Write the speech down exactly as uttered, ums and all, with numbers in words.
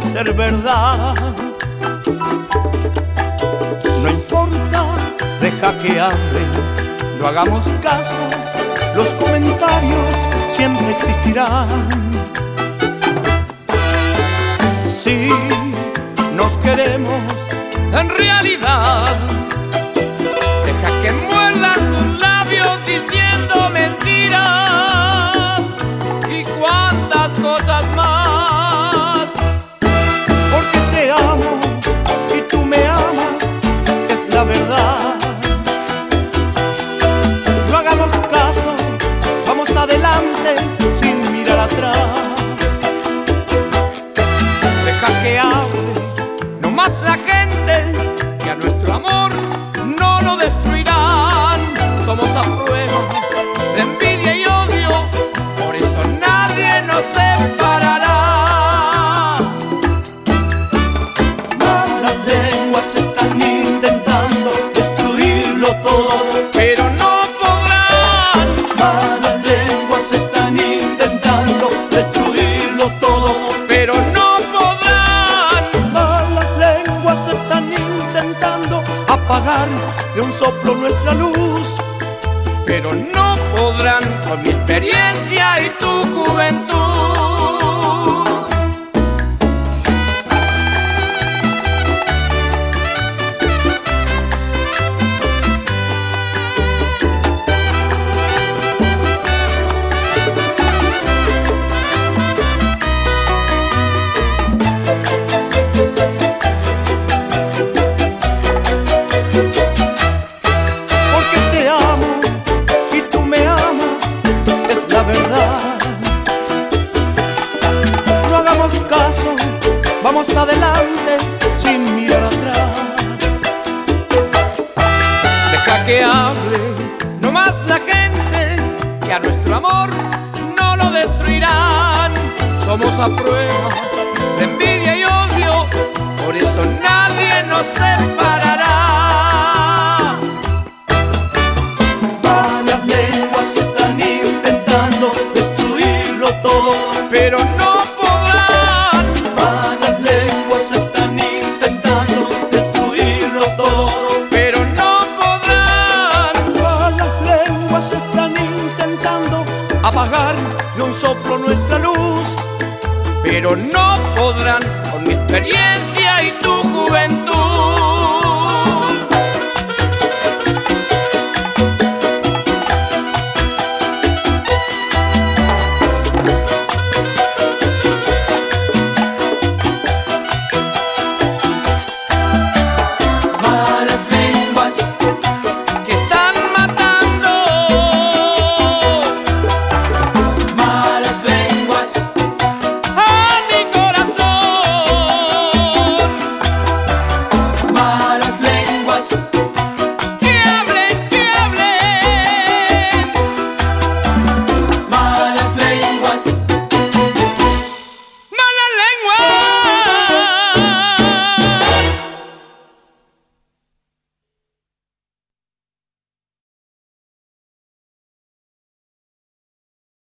ser verdad. No importa, deja que hablen, no hagamos caso, los comentarios siempre existirán. Si nos queremos en realidad, deja que muerdan sus labios diciendo mentiras y cuantas cosas más. Porque te amo y tú me amas, es la verdad. No hagamos caso, vamos adelante sin mirar atrás. Deja que hable no más la gente, que a nuestro amor no lo destruirán. Somos a prueba de envidia y odio, por eso nadie nos separará. Malas lenguas están intentando destruirlo todo, pero no podrán. Malas lenguas están intentando destruirlo todo, pero no podrán. Malas lenguas están intentando apagar de un soplo nuestra luz, pero no podrán con mi experiencia y tu juventud. Vamos adelante sin mirar atrás. Deja que hable no más la gente, que a nuestro amor no lo destruirán. Somos a prueba de envidia y odio, por eso nadie nos separará. Malas lenguas están intentando destruirlo todo, pero no apagar de un soplo nuestra luz, pero no podrán con mi experiencia y tu juventud.